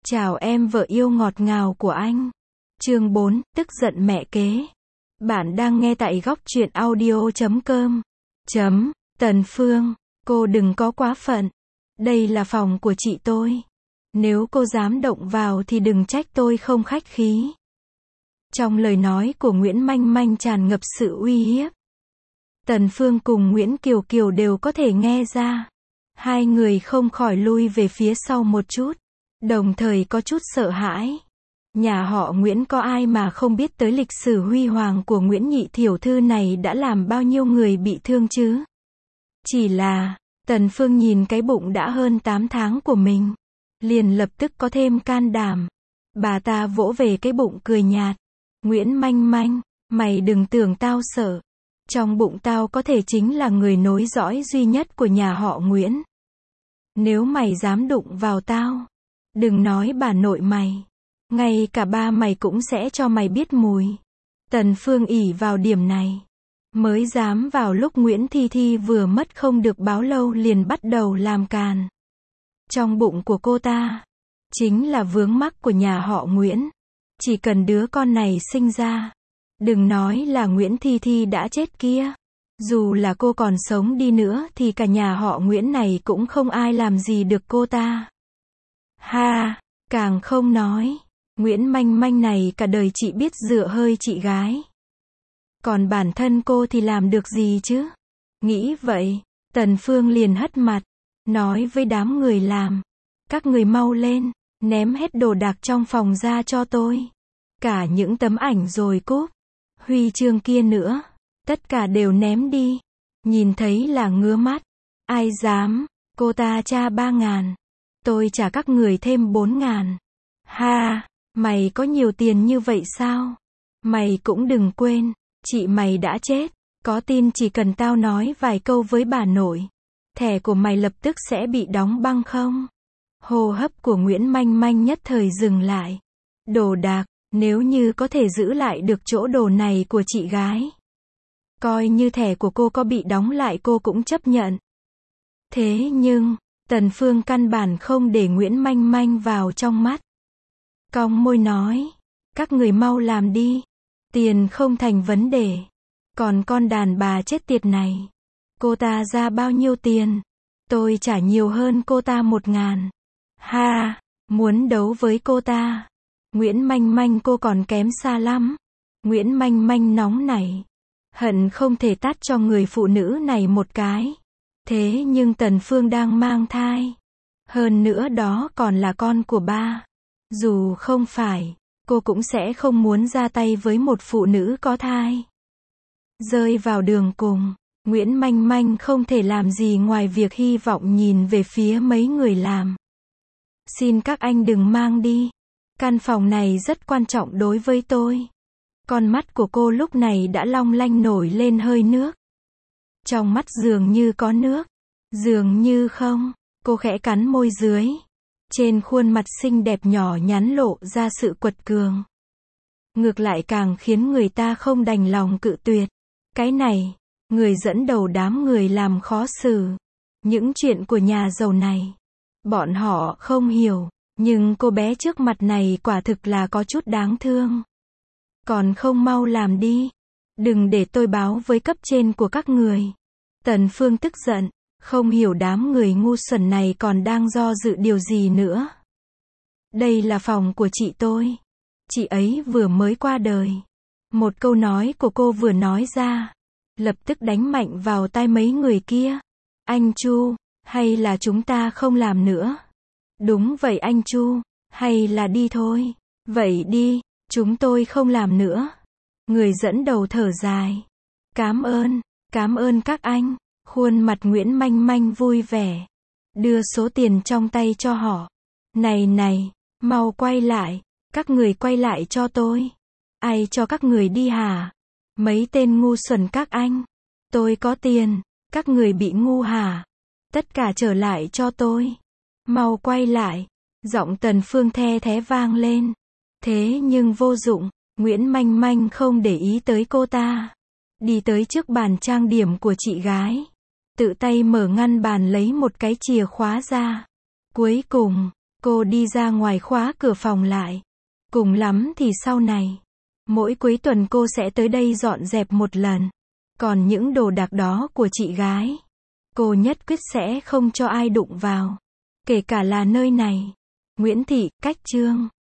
Chào em vợ yêu ngọt ngào của anh. Chương 4, tức giận mẹ kế. Bạn đang nghe tại góc truyện audio.com. Tần Phương, cô đừng có quá phận. Đây là phòng của chị tôi. Nếu cô dám động vào thì đừng trách tôi không khách khí. Trong lời nói của Nguyễn Manh Manh tràn ngập sự uy hiếp. Tần Phương cùng Nguyễn Kiều Kiều đều có thể nghe ra. Hai người không khỏi lui về phía sau một chút, đồng thời có chút sợ hãi. Nhà họ Nguyễn có ai mà không biết tới lịch sử huy hoàng của Nguyễn nhị tiểu thư này đã làm bao nhiêu người bị thương chứ? Chỉ là, Tần Phương nhìn cái bụng đã hơn 8 tháng của mình, liền lập tức có thêm can đảm. Bà ta vỗ về cái bụng cười nhạt. Nguyễn Manh Manh, mày đừng tưởng tao sợ. Trong bụng tao có thể chính là người nối dõi duy nhất của nhà họ Nguyễn. Nếu mày dám đụng vào tao, đừng nói bà nội mày, ngay cả ba mày cũng sẽ cho mày biết mùi. Tần Phương ỷ vào điểm này, mới dám vào lúc Nguyễn Thi Thi vừa mất không được báo lâu liền bắt đầu làm càn. Trong bụng của cô ta, chính là vướng mắc của nhà họ Nguyễn. Chỉ cần đứa con này sinh ra, đừng nói là Nguyễn Thi Thi đã chết kia. Dù là cô còn sống đi nữa thì cả nhà họ Nguyễn này cũng không ai làm gì được cô ta. Ha, càng không nói, Nguyễn Manh Manh này cả đời chị biết dựa hơi chị gái. Còn bản thân cô thì làm được gì chứ? Nghĩ vậy, Tần Phương liền hất mặt, nói với đám người làm. Các người mau lên, ném hết đồ đạc trong phòng ra cho tôi. Cả những tấm ảnh rồi cúp, huy chương kia nữa. Tất cả đều ném đi. Nhìn thấy là ngứa mắt. Ai dám, cô ta tra 3.000. Tôi trả các người thêm 4.000. Ha, mày có nhiều tiền như vậy sao? Mày cũng đừng quên, chị mày đã chết. Có tin chỉ cần tao nói vài câu với bà nội, thẻ của mày lập tức sẽ bị đóng băng không? Hô hấp của Nguyễn Manh Manh nhất thời dừng lại. Đồ đạc, nếu như có thể giữ lại được chỗ đồ này của chị gái, coi như thẻ của cô có bị đóng lại cô cũng chấp nhận. Thế nhưng, Tần Phương căn bản không để Nguyễn Manh Manh vào trong mắt. Cong môi nói, các người mau làm đi. Tiền không thành vấn đề. Còn con đàn bà chết tiệt này, cô ta ra bao nhiêu tiền? Tôi trả nhiều hơn cô ta 1.000. Ha, muốn đấu với cô ta? Nguyễn Manh Manh cô còn kém xa lắm. Nguyễn Manh Manh nóng nảy, hận không thể tát cho người phụ nữ này một cái. Thế nhưng Tần Phương đang mang thai. Hơn nữa đó còn là con của ba. Dù không phải, cô cũng sẽ không muốn ra tay với một phụ nữ có thai. Rơi vào đường cùng, Nguyễn Manh Manh không thể làm gì ngoài việc hy vọng nhìn về phía mấy người làm. Xin các anh đừng mang đi. Căn phòng này rất quan trọng đối với tôi. Con mắt của cô lúc này đã long lanh nổi lên hơi nước. Trong mắt dường như có nước, dường như không. Cô khẽ cắn môi dưới. Trên khuôn mặt xinh đẹp nhỏ nhắn lộ ra sự quật cường. Ngược lại càng khiến người ta không đành lòng cự tuyệt. Cái này, người dẫn đầu đám người làm khó xử. Những chuyện của nhà giàu này, bọn họ không hiểu. Nhưng cô bé trước mặt này quả thực là có chút đáng thương. Còn không mau làm đi. Đừng để tôi báo với cấp trên của các người. Tần Phương tức giận, không hiểu đám người ngu xuẩn này còn đang do dự điều gì nữa. Đây là phòng của chị tôi. Chị ấy vừa mới qua đời. Một câu nói của cô vừa nói ra, lập tức đánh mạnh vào tai mấy người kia. Anh Chu, hay là chúng ta không làm nữa? Đúng vậy anh Chu, hay là đi thôi? Vậy đi, chúng tôi không làm nữa. Người dẫn đầu thở dài. Cảm ơn các anh. Khuôn mặt Nguyễn Manh Manh vui vẻ. Đưa số tiền trong tay cho họ. Này, mau quay lại. Các người quay lại cho tôi. Ai cho các người đi hả? Mấy tên ngu xuẩn các anh. Tôi có tiền, các người bị ngu hả? Tất cả trở lại cho tôi. Mau quay lại. Giọng Tần Phương the thé vang lên. Thế nhưng vô dụng, Nguyễn Manh Manh không để ý tới cô ta. Đi tới trước bàn trang điểm của chị gái. Tự tay mở ngăn bàn lấy một cái chìa khóa ra. Cuối cùng, Cô đi ra ngoài khóa cửa phòng lại. Cùng lắm thì sau này, mỗi cuối tuần cô sẽ tới đây dọn dẹp một lần. Còn những đồ đạc đó của chị gái, cô nhất quyết sẽ không cho ai đụng vào. Kể cả là nơi này. Nguyễn Thị, cách chương.